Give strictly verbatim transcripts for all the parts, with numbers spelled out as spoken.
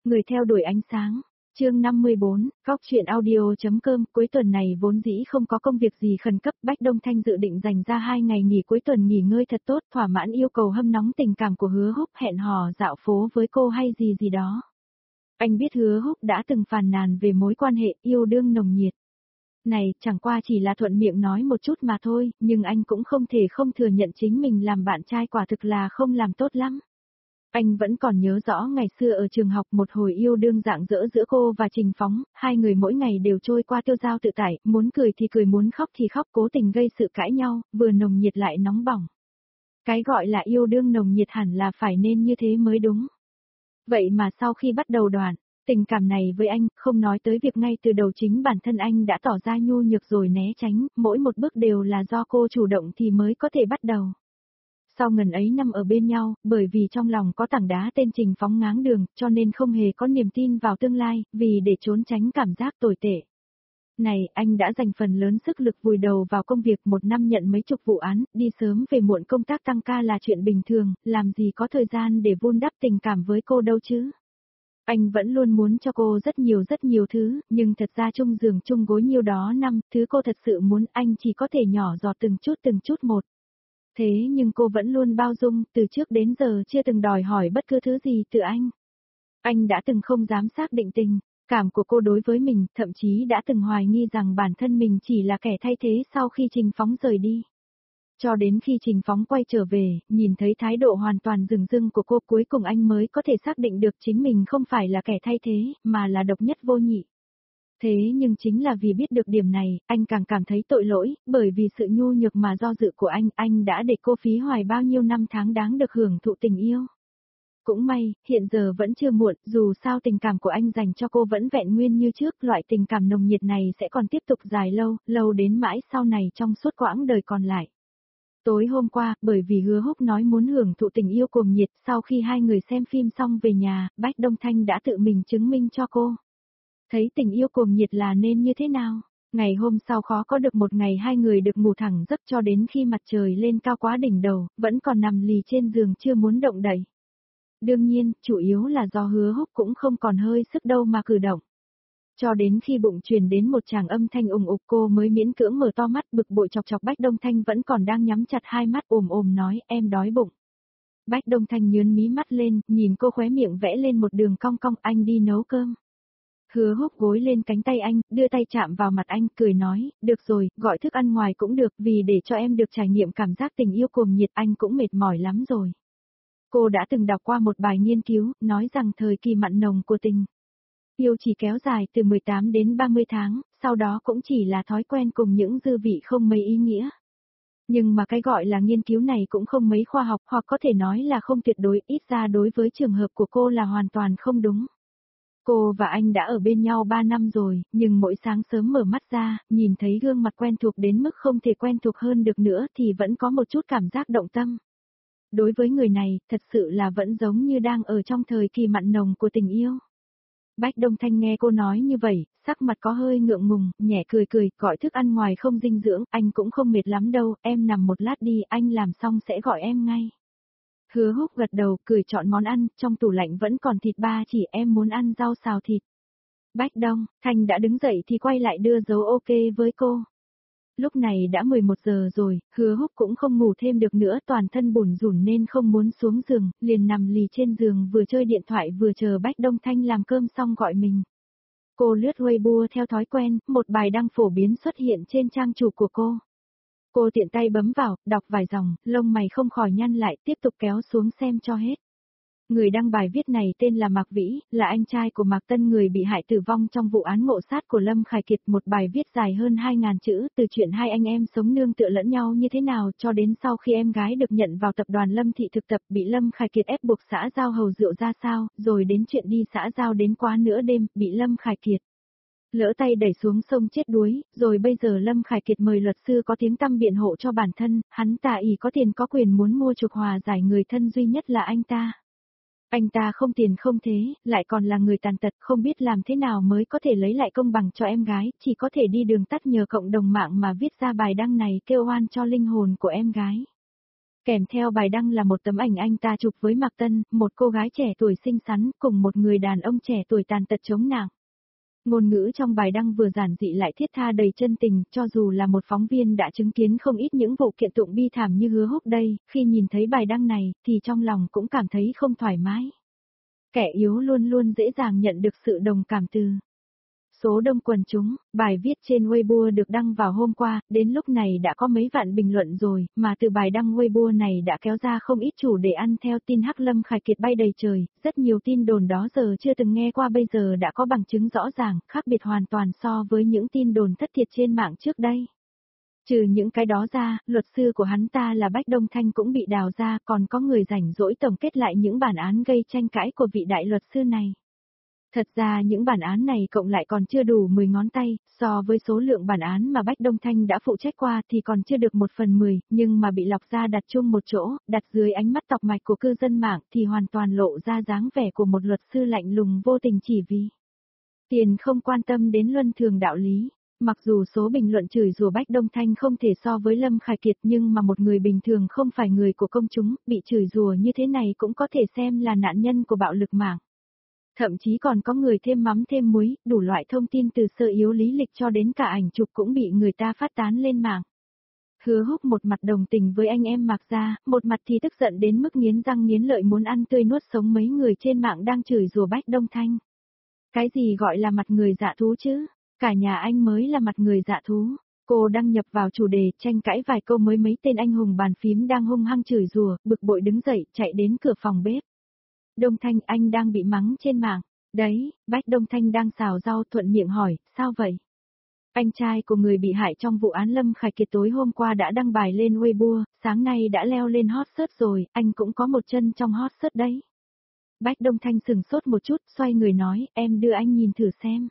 Người theo đuổi ánh sáng. Chương năm mươi bốn, Góc truyện audio.com. Cuối tuần này vốn dĩ không có công việc gì khẩn cấp, Bách Đông Thanh dự định dành ra hai ngày nghỉ cuối tuần nghỉ ngơi thật tốt, thỏa mãn yêu cầu hâm nóng tình cảm của Hứa Húc, hẹn hò dạo phố với cô hay gì gì đó. Anh biết Hứa Húc đã từng phàn nàn về mối quan hệ yêu đương nồng nhiệt. Này, chẳng qua chỉ là thuận miệng nói một chút mà thôi, nhưng anh cũng không thể không thừa nhận chính mình làm bạn trai quả thực là không làm tốt lắm. Anh vẫn còn nhớ rõ ngày xưa ở trường học một hồi yêu đương rạng rỡ giữa cô và Trình Phóng, hai người mỗi ngày đều trôi qua tiêu dao tự tại, muốn cười thì cười muốn khóc thì khóc, cố tình gây sự cãi nhau, vừa nồng nhiệt lại nóng bỏng. Cái gọi là yêu đương nồng nhiệt hẳn là phải nên như thế mới đúng. Vậy mà sau khi bắt đầu đoạn, tình cảm này với anh, không nói tới việc ngay từ đầu chính bản thân anh đã tỏ ra nhu nhược rồi né tránh, mỗi một bước đều là do cô chủ động thì mới có thể bắt đầu. Sau ngần ấy năm ở bên nhau, bởi vì trong lòng có tảng đá tên Trình Phóng ngáng đường, cho nên không hề có niềm tin vào tương lai, vì để trốn tránh cảm giác tồi tệ. Này, anh đã dành phần lớn sức lực vùi đầu vào công việc, một năm nhận mấy chục vụ án, đi sớm về muộn, công tác tăng ca là chuyện bình thường, làm gì có thời gian để vun đắp tình cảm với cô đâu chứ. Anh vẫn luôn muốn cho cô rất nhiều rất nhiều thứ, nhưng thật ra chung giường chung gối nhiêu đó năm, thứ cô thật sự muốn anh chỉ có thể nhỏ giọt từng chút từng chút một. Thế nhưng cô vẫn luôn bao dung, từ trước đến giờ chưa từng đòi hỏi bất cứ thứ gì từ anh. Anh đã từng không dám xác định tình cảm của cô đối với mình, thậm chí đã từng hoài nghi rằng bản thân mình chỉ là kẻ thay thế sau khi Trình Phóng rời đi. Cho đến khi Trình Phóng quay trở về, nhìn thấy thái độ hoàn toàn rừng rưng của cô, cuối cùng anh mới có thể xác định được chính mình không phải là kẻ thay thế, mà là độc nhất vô nhị. Thế nhưng chính là vì biết được điểm này, anh càng cảm thấy tội lỗi, bởi vì sự nhu nhược mà do dự của anh, anh đã để cô phí hoài bao nhiêu năm tháng đáng được hưởng thụ tình yêu. Cũng may, hiện giờ vẫn chưa muộn, dù sao tình cảm của anh dành cho cô vẫn vẹn nguyên như trước, loại tình cảm nồng nhiệt này sẽ còn tiếp tục dài lâu, lâu đến mãi sau này trong suốt quãng đời còn lại. Tối hôm qua, bởi vì Hứa Húc nói muốn hưởng thụ tình yêu cuồng nhiệt, sau khi hai người xem phim xong về nhà, Bách Đông Thanh đã tự mình chứng minh cho cô. Thấy tình yêu cuồng nhiệt là nên như thế nào? Ngày hôm sau khó có được một ngày hai người được ngủ thẳng giấc cho đến khi mặt trời lên cao quá đỉnh đầu, vẫn còn nằm lì trên giường chưa muốn động đậy. Đương nhiên, chủ yếu là do Hứa Húc cũng không còn hơi sức đâu mà cử động. Cho đến khi bụng truyền đến một tràng âm thanh ùng ục, cô mới miễn cưỡng mở to mắt, bực bội chọc chọc Bách Đông Thanh vẫn còn đang nhắm chặt hai mắt, ồm ồm nói, em đói bụng. Bách Đông Thanh nhướng mí mắt lên, nhìn cô khóe miệng vẽ lên một đường cong cong, anh đi nấu cơm. Hứa Húc gối lên cánh tay anh, đưa tay chạm vào mặt anh, cười nói, được rồi, gọi thức ăn ngoài cũng được, vì để cho em được trải nghiệm cảm giác tình yêu cuồng nhiệt, anh cũng mệt mỏi lắm rồi. Cô đã từng đọc qua một bài nghiên cứu, nói rằng thời kỳ mặn nồng của tình yêu chỉ kéo dài từ mười tám đến ba mươi tháng, sau đó cũng chỉ là thói quen cùng những dư vị không mấy ý nghĩa. Nhưng mà cái gọi là nghiên cứu này cũng không mấy khoa học, hoặc có thể nói là không tuyệt đối, ít ra đối với trường hợp của cô là hoàn toàn không đúng. Cô và anh đã ở bên nhau ba năm rồi, nhưng mỗi sáng sớm mở mắt ra, nhìn thấy gương mặt quen thuộc đến mức không thể quen thuộc hơn được nữa thì vẫn có một chút cảm giác động tâm. Đối với người này, thật sự là vẫn giống như đang ở trong thời kỳ mặn nồng của tình yêu. Bách Đông Thanh nghe cô nói như vậy, sắc mặt có hơi ngượng ngùng, nhẹ cười cười, gọi thức ăn ngoài không dinh dưỡng, anh cũng không mệt lắm đâu, em nằm một lát đi, anh làm xong sẽ gọi em ngay. Hứa Húc gật đầu, cười chọn món ăn, trong tủ lạnh vẫn còn thịt ba chỉ, em muốn ăn rau xào thịt. Bách Đông Thanh đã đứng dậy thì quay lại đưa dấu ok với cô. Lúc này đã mười một giờ rồi, Hứa Húc cũng không ngủ thêm được nữa, toàn thân bủn rủn nên không muốn xuống giường, liền nằm lì trên giường vừa chơi điện thoại vừa chờ Bách Đông Thanh làm cơm xong gọi mình. Cô lướt Weibo theo thói quen, một bài đăng phổ biến xuất hiện trên trang chủ của cô. Cô tiện tay bấm vào, đọc vài dòng, lông mày không khỏi nhăn lại, tiếp tục kéo xuống xem cho hết. Người đăng bài viết này tên là Mạc Vĩ, là anh trai của Mạc Tân, người bị hại tử vong trong vụ án ngộ sát của Lâm Khải Kiệt. Một bài viết dài hơn hai ngàn chữ, từ chuyện hai anh em sống nương tựa lẫn nhau như thế nào cho đến sau khi em gái được nhận vào tập đoàn Lâm Thị thực tập bị Lâm Khải Kiệt ép buộc xã giao hầu rượu ra sao, rồi đến chuyện đi xã giao đến quá nửa đêm, bị Lâm Khải Kiệt lỡ tay đẩy xuống sông chết đuối, rồi bây giờ Lâm Khải Kiệt mời luật sư có tiếng tăm biện hộ cho bản thân, hắn ta ỷ có tiền có quyền muốn mua chuộc hòa giải người thân duy nhất là anh ta. Anh ta không tiền không thế, lại còn là người tàn tật, không biết làm thế nào mới có thể lấy lại công bằng cho em gái, chỉ có thể đi đường tắt nhờ cộng đồng mạng mà viết ra bài đăng này kêu oan cho linh hồn của em gái. Kèm theo bài đăng là một tấm ảnh anh ta chụp với Mạc Tân, một cô gái trẻ tuổi xinh xắn, cùng một người đàn ông trẻ tuổi tàn tật chống nạng. Ngôn ngữ trong bài đăng vừa giản dị lại thiết tha đầy chân tình, cho dù là một phóng viên đã chứng kiến không ít những vụ kiện tụng bi thảm như Hứa Húc đây, khi nhìn thấy bài đăng này, thì trong lòng cũng cảm thấy không thoải mái. Kẻ yếu luôn luôn dễ dàng nhận được sự đồng cảm từ số đông quần chúng. Bài viết trên Weibo được đăng vào hôm qua, đến lúc này đã có mấy vạn bình luận rồi, mà từ bài đăng Weibo này đã kéo ra không ít chủ đề ăn theo tin Hắc Lâm Khải Kiệt bay đầy trời, rất nhiều tin đồn đó giờ chưa từng nghe qua bây giờ đã có bằng chứng rõ ràng, khác biệt hoàn toàn so với những tin đồn thất thiệt trên mạng trước đây. Trừ những cái đó ra, luật sư của hắn ta là Bách Đông Thanh cũng bị đào ra, còn có người rảnh rỗi tổng kết lại những bản án gây tranh cãi của vị đại luật sư này. Thật ra những bản án này cộng lại còn chưa đủ mười ngón tay, so với số lượng bản án mà Bách Đông Thanh đã phụ trách qua thì còn chưa được một phần mười, nhưng mà bị lọc ra đặt chung một chỗ, đặt dưới ánh mắt tọc mạch của cư dân mạng thì hoàn toàn lộ ra dáng vẻ của một luật sư lạnh lùng vô tình chỉ vì tiền, không quan tâm đến luân thường đạo lý. Mặc dù số bình luận chửi rủa Bách Đông Thanh không thể so với Lâm Khải Kiệt, nhưng mà một người bình thường không phải người của công chúng, bị chửi rủa như thế này cũng có thể xem là nạn nhân của bạo lực mạng. Thậm chí còn có người thêm mắm thêm muối, đủ loại thông tin từ sơ yếu lý lịch cho đến cả ảnh chụp cũng bị người ta phát tán lên mạng. Hứa Húc một mặt đồng tình với anh em Mạc Gia, một mặt thì tức giận đến mức nghiến răng nghiến lợi muốn ăn tươi nuốt sống mấy người trên mạng đang chửi rủa Bách Đông Thanh. Cái gì gọi là mặt người dạ thú chứ? Cả nhà anh mới là mặt người dạ thú. Cô đăng nhập vào chủ đề, tranh cãi vài câu mới mấy tên anh hùng bàn phím đang hung hăng chửi rủa, bực bội đứng dậy, chạy đến cửa phòng bếp. Đông Thanh, anh đang bị mắng trên mạng. Đấy, Bách Đông Thanh đang xào rau thuận miệng hỏi, sao vậy? Anh trai của người bị hại trong vụ án Lâm Khải Kiệt tối hôm qua đã đăng bài lên Weibo, sáng nay đã leo lên hot search rồi, anh cũng có một chân trong hot search đấy. Bách Đông Thanh sừng sốt một chút, xoay người nói, em đưa anh nhìn thử xem.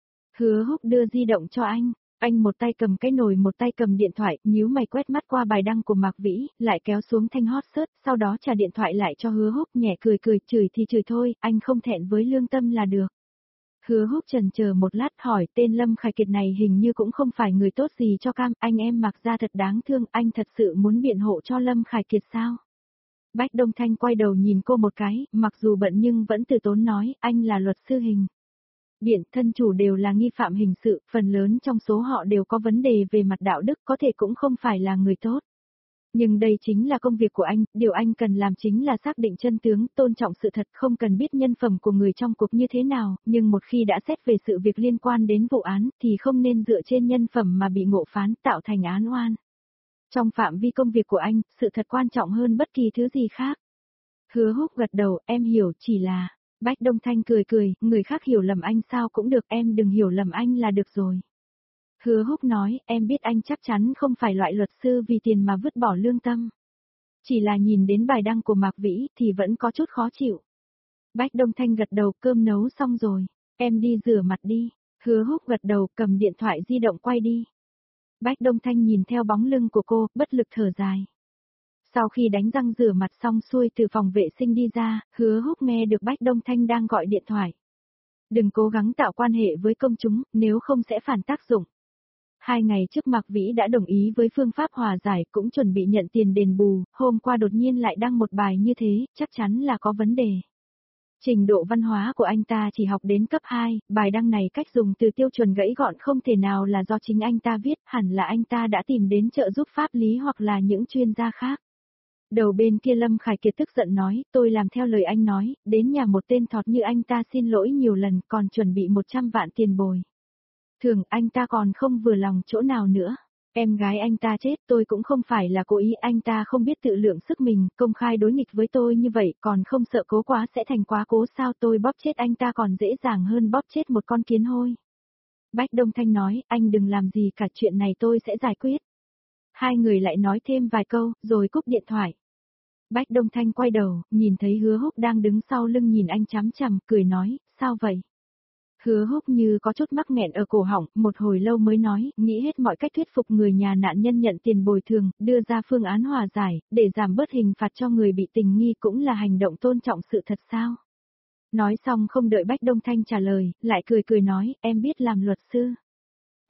Hứa Húc đưa di động cho anh. Anh một tay cầm cái nồi một tay cầm điện thoại, nhíu mày quét mắt qua bài đăng của Mạc Vĩ, lại kéo xuống thanh hot search, sau đó trả điện thoại lại cho Hứa Húc, nhẹ cười cười, chửi thì chửi thôi, anh không thẹn với lương tâm là được. Hứa Húc chần chờ một lát hỏi, tên Lâm Khải Kiệt này hình như cũng không phải người tốt gì cho cam, anh em Mạc Gia thật đáng thương, anh thật sự muốn biện hộ cho Lâm Khải Kiệt sao? Bách Đông Thanh quay đầu nhìn cô một cái, mặc dù bận nhưng vẫn từ tốn nói, anh là luật sư hình. Biện, thân chủ đều là nghi phạm hình sự, phần lớn trong số họ đều có vấn đề về mặt đạo đức, có thể cũng không phải là người tốt. Nhưng đây chính là công việc của anh, điều anh cần làm chính là xác định chân tướng, tôn trọng sự thật, không cần biết nhân phẩm của người trong cuộc như thế nào, nhưng một khi đã xét về sự việc liên quan đến vụ án, thì không nên dựa trên nhân phẩm mà bị ngộ phán, tạo thành án oan. Trong phạm vi công việc của anh, sự thật quan trọng hơn bất kỳ thứ gì khác. Hứa Húc gật đầu, em hiểu, chỉ là... Bách Đông Thanh cười cười, người khác hiểu lầm anh sao cũng được, em đừng hiểu lầm anh là được rồi. Hứa Húc nói, em biết anh chắc chắn không phải loại luật sư vì tiền mà vứt bỏ lương tâm. Chỉ là nhìn đến bài đăng của Mạc Vĩ thì vẫn có chút khó chịu. Bách Đông Thanh gật đầu, cơm nấu xong rồi, em đi rửa mặt đi. Hứa Húc gật đầu, cầm điện thoại di động quay đi. Bách Đông Thanh nhìn theo bóng lưng của cô, bất lực thở dài. Sau khi đánh răng rửa mặt xong xuôi từ phòng vệ sinh đi ra, Hứa Húc nghe được Bách Đông Thanh đang gọi điện thoại. Đừng cố gắng tạo quan hệ với công chúng, nếu không sẽ phản tác dụng. Hai ngày trước Mạc Vĩ đã đồng ý với phương pháp hòa giải, cũng chuẩn bị nhận tiền đền bù, hôm qua đột nhiên lại đăng một bài như thế, chắc chắn là có vấn đề. Trình độ văn hóa của anh ta chỉ học đến cấp hai, bài đăng này cách dùng từ tiêu chuẩn gãy gọn không thể nào là do chính anh ta viết, hẳn là anh ta đã tìm đến trợ giúp pháp lý hoặc là những chuyên gia khác. Đầu bên kia Lâm Khải Kiệt tức giận nói, tôi làm theo lời anh nói, đến nhà một tên thọt như anh ta xin lỗi nhiều lần, còn chuẩn bị một trăm vạn tiền bồi. Thường anh ta còn không vừa lòng chỗ nào nữa. Em gái anh ta chết, tôi cũng không phải là cố ý, anh ta không biết tự lượng sức mình, công khai đối nghịch với tôi như vậy, còn không sợ cố quá sẽ thành quá cố sao, tôi bóp chết anh ta còn dễ dàng hơn bóp chết một con kiến hôi. Bách Đông Thanh nói, anh đừng làm gì cả, chuyện này tôi sẽ giải quyết. Hai người lại nói thêm vài câu, rồi cúp điện thoại. Bách Đông Thanh quay đầu, nhìn thấy Hứa Húc đang đứng sau lưng nhìn anh chằm chằm, cười nói, sao vậy? Hứa Húc như có chút mắc nghẹn ở cổ họng, một hồi lâu mới nói, nghĩ hết mọi cách thuyết phục người nhà nạn nhân nhận tiền bồi thường, đưa ra phương án hòa giải, để giảm bớt hình phạt cho người bị tình nghi cũng là hành động tôn trọng sự thật sao? Nói xong không đợi Bách Đông Thanh trả lời, lại cười cười nói, em biết làm luật sư.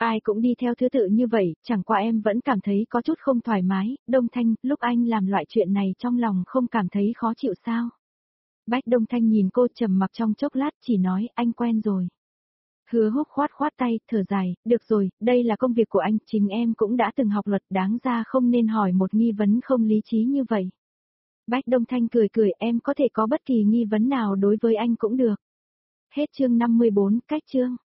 Ai cũng đi theo thứ tự như vậy, chẳng qua em vẫn cảm thấy có chút không thoải mái, Đông Thanh, lúc anh làm loại chuyện này trong lòng không cảm thấy khó chịu sao? Bách Đông Thanh nhìn cô trầm mặc trong chốc lát chỉ nói anh quen rồi. Hứa Húc khoát khoát tay, thở dài, được rồi, đây là công việc của anh, chính em cũng đã từng học luật, đáng ra không nên hỏi một nghi vấn không lý trí như vậy. Bách Đông Thanh cười cười, em có thể có bất kỳ nghi vấn nào đối với anh cũng được. Hết chương năm mươi bốn, cách chương.